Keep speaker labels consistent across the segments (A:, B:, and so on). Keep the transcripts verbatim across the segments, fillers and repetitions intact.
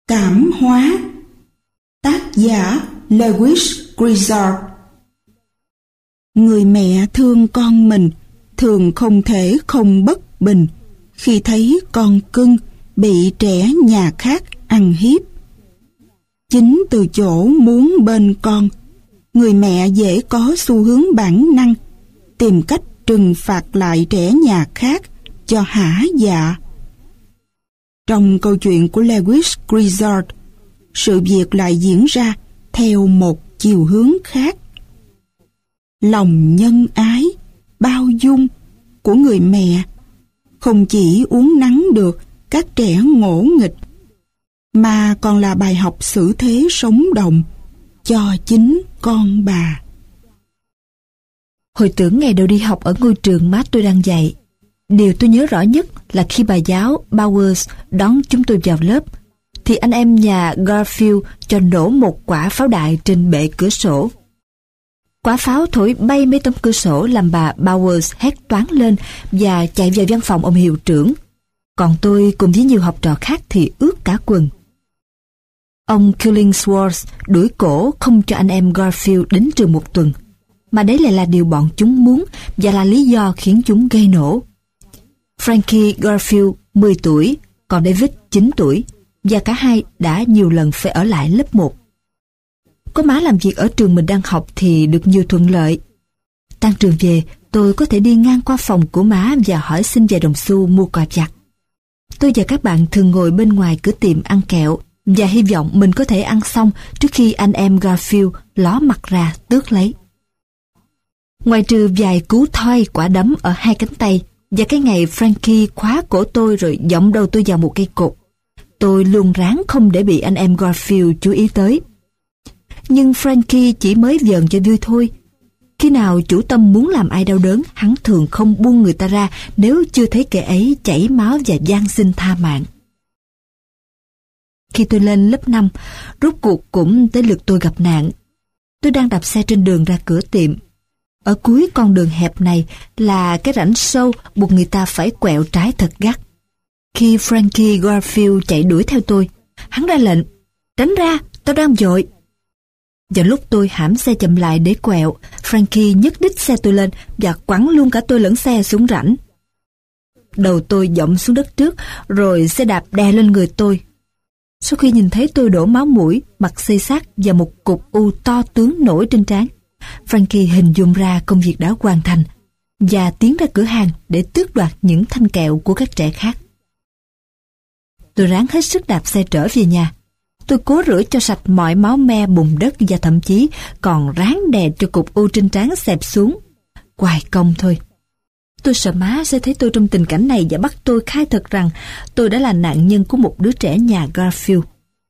A: Cảm hóa. Tác giả Lewis Grizzard. Người mẹ thương con mình thường không thể không bất bình khi thấy con cưng bị trẻ nhà khác ăn hiếp. Chính từ chỗ muốn bên con, người mẹ dễ có xu hướng bản năng tìm cách trừng phạt lại trẻ nhà khác cho hả dạ. Trong câu chuyện của Lewis Grizzard, sự việc lại diễn ra theo một chiều hướng khác. Lòng nhân ái, bao dung của người mẹ không chỉ uốn nắn được các trẻ ngỗ nghịch, mà còn là bài học xử thế sống động cho chính con bà.
B: Hồi tưởng ngày đầu đi học ở ngôi trường má tôi đang dạy, điều tôi nhớ rõ nhất là khi bà giáo Bowers đón chúng tôi vào lớp, thì anh em nhà Garfield cho nổ một quả pháo đại trên bệ cửa sổ. Quả pháo thổi bay mấy tấm cửa sổ làm bà Bowers hét toáng lên và chạy vào văn phòng ông hiệu trưởng. Còn tôi cùng với nhiều học trò khác thì ướt cả quần. Ông Killingsworth đuổi cổ không cho anh em Garfield đến trường một tuần, mà đấy lại là điều bọn chúng muốn và là lý do khiến chúng gây nổ. Frankie Garfield mười tuổi, còn David chín tuổi, và cả hai đã nhiều lần phải ở lại lớp một. Có má làm việc ở trường mình đang học thì được nhiều thuận lợi. Tan trường về, tôi có thể đi ngang qua phòng của má và hỏi xin vài đồng xu mua quà vặt. Tôi và các bạn thường ngồi bên ngoài cửa tiệm ăn kẹo và hy vọng mình có thể ăn xong trước khi anh em Garfield ló mặt ra tước lấy. Ngoài trừ vài cú thoi quả đấm ở hai cánh tay và cái ngày Frankie khóa cổ tôi rồi giọng đầu tôi vào một cây cột, tôi luôn ráng không để bị anh em Garfield chú ý tới. Nhưng Frankie chỉ mới giỡn cho vui thôi. Khi nào chủ tâm muốn làm ai đau đớn, hắn thường không buông người ta ra nếu chưa thấy kẻ ấy chảy máu và van xin tha mạng. Khi tôi lên lớp năm, rốt cuộc cũng tới lượt tôi gặp nạn. Tôi đang đạp xe trên đường ra cửa tiệm. Ở cuối con đường hẹp này là cái rãnh sâu buộc người ta phải quẹo trái thật gắt. Khi Frankie Garfield chạy đuổi theo tôi, hắn ra lệnh: "Tránh ra, tao đang vội." Vào lúc tôi hãm xe chậm lại để quẹo, Frankie nhấc đít xe tôi lên và quẳng luôn cả tôi lẫn xe xuống rãnh. Đầu tôi dẫm xuống đất trước, rồi xe đạp đè lên người tôi. Sau khi nhìn thấy tôi đổ máu mũi, mặt xây xát và một cục u to tướng nổi trên trán, Frankie hình dung ra công việc đã hoàn thành và tiến ra cửa hàng để tước đoạt những thanh kẹo của các trẻ khác. Tôi ráng hết sức đạp xe trở về nhà. Tôi cố rửa cho sạch mọi máu me bùn đất và thậm chí còn ráng đè cho cục u trên trán xẹp xuống. Hoài công thôi. Tôi sợ má sẽ thấy tôi trong tình cảnh này và bắt tôi khai thật rằng tôi đã là nạn nhân của một đứa trẻ nhà Garfield.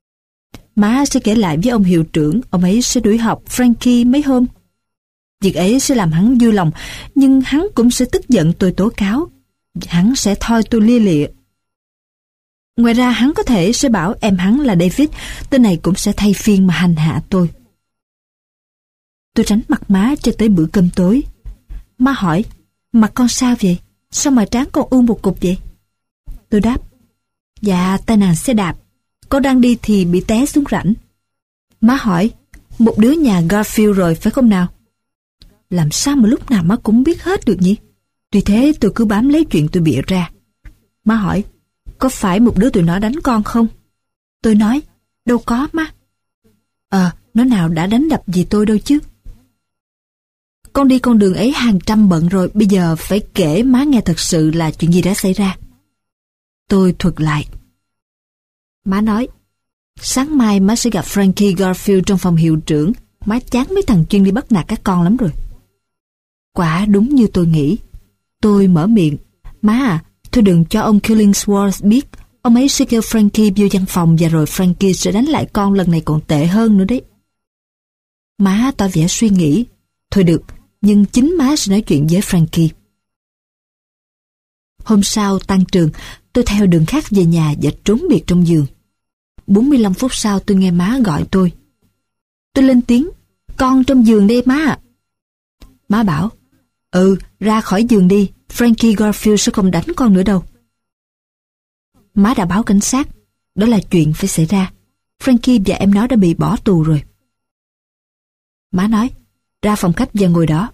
B: Má sẽ kể lại với ông hiệu trưởng, ông ấy sẽ đuổi học Frankie mấy hôm. Việc ấy sẽ làm hắn vui lòng, nhưng hắn cũng sẽ tức giận tôi tố cáo. Hắn sẽ thoi tôi lia lịa. Ngoài ra hắn có thể sẽ bảo em hắn là David, tên này cũng sẽ thay phiên mà hành hạ tôi. Tôi tránh mặt má cho tới bữa cơm tối. Má hỏi: "Mặt con sao vậy? Sao mà trán con u một cục vậy?" Tôi đáp: "Dạ, tai nạn xe đạp. Con đang đi thì bị té xuống rãnh." Má hỏi: "Một đứa nhà Garfield rồi phải không nào?" Làm sao mà lúc nào má cũng biết hết được nhỉ? Tuy thế tôi cứ bám lấy chuyện tôi bịa ra. Má hỏi: "Có phải một đứa tụi nó đánh con không?" Tôi nói: "Đâu có má." Ờ, nó nào đã đánh đập gì tôi đâu chứ. Con đi con đường ấy hàng trăm bận rồi, bây giờ phải kể má nghe thật sự là chuyện gì đã xảy ra. Tôi thuật lại. Má nói: "Sáng mai má sẽ gặp Frankie Garfield trong phòng hiệu trưởng. Má chán mấy thằng chuyên đi bắt nạt các con lắm rồi." Quả đúng như tôi nghĩ. Tôi mở miệng: "Má à, thôi đừng cho ông Killingsworth biết. Ông ấy sẽ kêu Frankie vô văn phòng và rồi Frankie sẽ đánh lại con, lần này còn tệ hơn nữa đấy." Má tỏ vẻ suy nghĩ. Thôi được, nhưng chính má sẽ nói chuyện với Frankie. Hôm sau tan trường, tôi theo đường khác về nhà và trốn biệt trong giường. bốn mươi lăm phút sau tôi nghe má gọi tôi. Tôi lên tiếng: "Con trong giường đây má ạ." Má bảo: "Ừ, ra khỏi giường đi, Frankie Garfield sẽ không đánh con nữa đâu." Má đã báo cảnh sát, đó là chuyện phải xảy ra. Frankie và em nó đã bị bỏ tù rồi. Má nói, ra phòng khách và ngồi đó.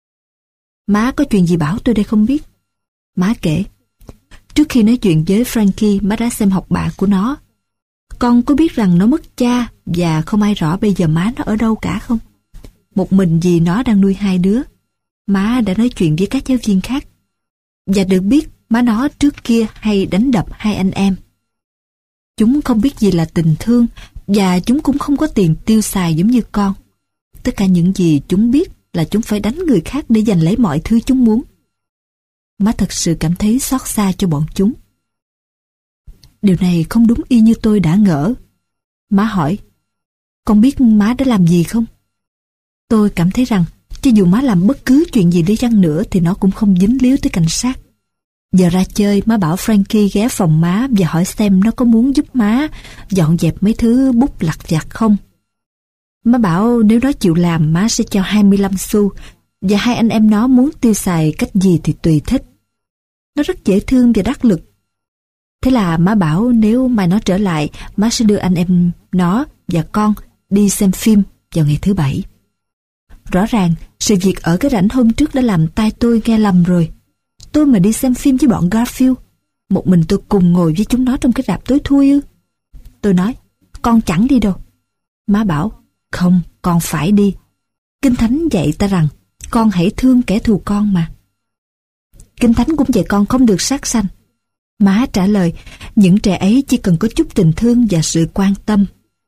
B: Má có chuyện gì bảo tôi đây không biết. Má kể, trước khi nói chuyện với Frankie, má đã xem học bạ của nó. Con có biết rằng nó mất cha và không ai rõ bây giờ má nó ở đâu cả không? Một mình vì nó đang nuôi hai đứa. Má đã nói chuyện với các giáo viên khác và được biết má nó trước kia hay đánh đập hai anh em. Chúng không biết gì là tình thương và chúng cũng không có tiền tiêu xài giống như con. Tất cả những gì chúng biết là chúng phải đánh người khác để giành lấy mọi thứ chúng muốn. Má thật sự cảm thấy xót xa cho bọn chúng. Điều này không đúng y như tôi đã ngỡ. Má hỏi, con biết má đã làm gì không? Tôi cảm thấy rằng cho dù má làm bất cứ chuyện gì đi chăng nữa thì nó cũng không dính líu tới cảnh sát. Giờ ra chơi, má bảo Frankie ghé phòng má và hỏi xem nó có muốn giúp má dọn dẹp mấy thứ bút lặt vặt không. Má bảo nếu nó chịu làm, má sẽ cho hai mươi lăm xu và hai anh em nó muốn tiêu xài cách gì thì tùy thích. Nó rất dễ thương và đắc lực. Thế là má bảo nếu mai nó trở lại, má sẽ đưa anh em nó và con đi xem phim vào ngày thứ bảy. Rõ ràng, sự việc ở cái rảnh hôm trước đã làm tai tôi nghe lầm rồi. Tôi mà đi xem phim với bọn Garfield, một mình tôi cùng ngồi với chúng nó trong cái rạp tối thui ư? Tôi nói, con chẳng đi đâu. Má bảo, không, con phải đi. Kinh Thánh dạy ta rằng, con hãy thương kẻ thù con mà. Kinh Thánh cũng dạy con không được sát sanh. Má trả lời, những trẻ ấy chỉ cần có chút tình thương và sự quan tâm.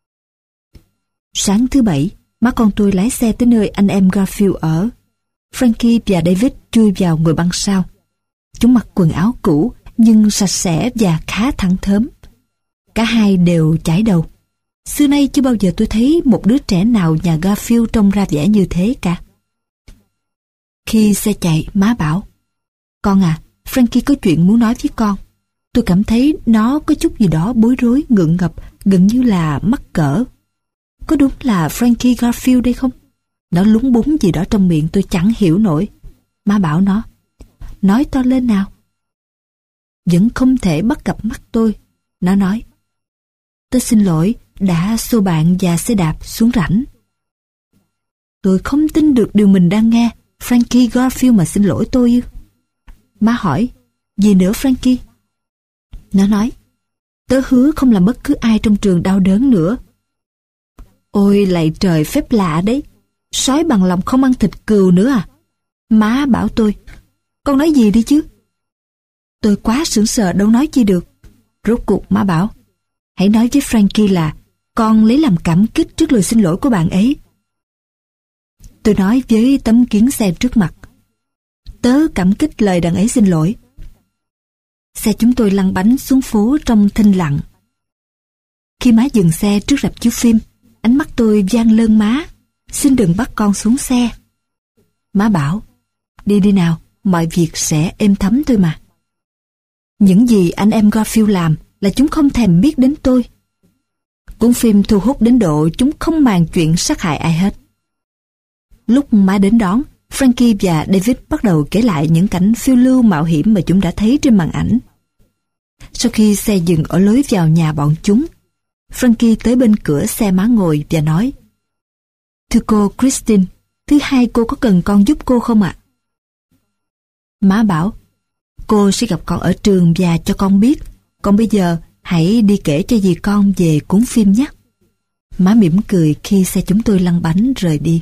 B: Sáng thứ bảy, má con tôi lái xe tới nơi anh em Garfield ở. Frankie và David chui vào ngồi băng sau. Chúng mặc quần áo cũ nhưng sạch sẽ và khá thẳng thớm. Cả hai đều chải đầu. Xưa nay chưa bao giờ tôi thấy một đứa trẻ nào nhà Garfield trông ra vẻ như thế cả. Khi xe chạy, má bảo, con à, Frankie có chuyện muốn nói với con. Tôi cảm thấy nó có chút gì đó bối rối, ngượng ngập, gần như là mắc cỡ. Có đúng là Frankie Garfield đây không? Nó lúng búng gì đó trong miệng tôi chẳng hiểu nổi. Má bảo nó, nói to lên nào. Vẫn không thể bắt gặp mắt tôi. Nó nói, tôi xin lỗi đã xô bạn và xe đạp xuống rãnh. Tôi không tin được điều mình đang nghe. Frankie Garfield mà xin lỗi tôi ư? Má hỏi, gì nữa Frankie? Nó nói, tớ hứa không làm bất cứ ai trong trường đau đớn nữa. Ôi lạy trời, phép lạ đấy. Sói bằng lòng không ăn thịt cừu nữa à? Má bảo tôi, con nói gì đi chứ? Tôi quá sững sờ đâu nói chi được. Rốt cuộc má bảo, hãy nói với Frankie là con lấy làm cảm kích trước lời xin lỗi của bạn ấy. Tôi nói với tấm kiến xe trước mặt, tớ cảm kích lời đàn ấy xin lỗi. Xe chúng tôi lăn bánh xuống phố trong thinh lặng. Khi má dừng xe trước rạp chiếu phim, ánh mắt tôi vang lơn má, xin đừng bắt con xuống xe. Má bảo, đi đi nào, mọi việc sẽ êm thấm thôi mà. Những gì anh em Garfield làm là chúng không thèm biết đến tôi. Cuốn phim thu hút đến độ chúng không màng chuyện sát hại ai hết. Lúc má đến đón, Frankie và David bắt đầu kể lại những cảnh phiêu lưu mạo hiểm mà chúng đã thấy trên màn ảnh. Sau khi xe dừng ở lối vào nhà bọn chúng, Frankie tới bên cửa xe má ngồi và nói, thưa cô Christine, thứ hai cô có cần con giúp cô không ạ? Má bảo, cô sẽ gặp con ở trường và cho con biết. Còn bây giờ hãy đi kể cho dì con về cuốn phim nhé. Má mỉm cười khi xe chúng tôi lăn bánh rời đi.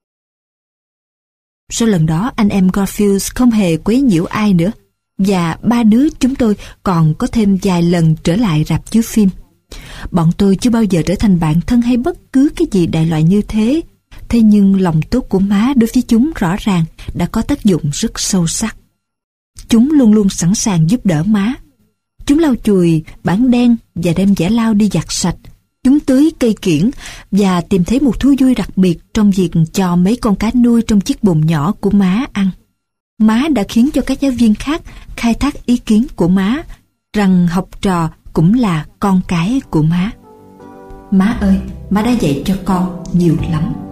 B: Sau lần đó anh em Garfield không hề quấy nhiễu ai nữa, và ba đứa chúng tôi còn có thêm vài lần trở lại rạp chiếu phim. Bọn tôi chưa bao giờ trở thành bạn thân hay bất cứ cái gì đại loại như thế. Thế nhưng lòng tốt của má đối với chúng rõ ràng đã có tác dụng rất sâu sắc. Chúng luôn luôn sẵn sàng giúp đỡ má. Chúng lau chùi bảng đen và đem giã lau đi giặt sạch. Chúng tưới cây kiểng và tìm thấy một thú vui đặc biệt trong việc cho mấy con cá nuôi trong chiếc bồn nhỏ của má ăn. Má đã khiến cho các giáo viên khác khai thác ý kiến của má rằng học trò cũng là con cái của má. Má ơi, má đã dạy cho con nhiều lắm.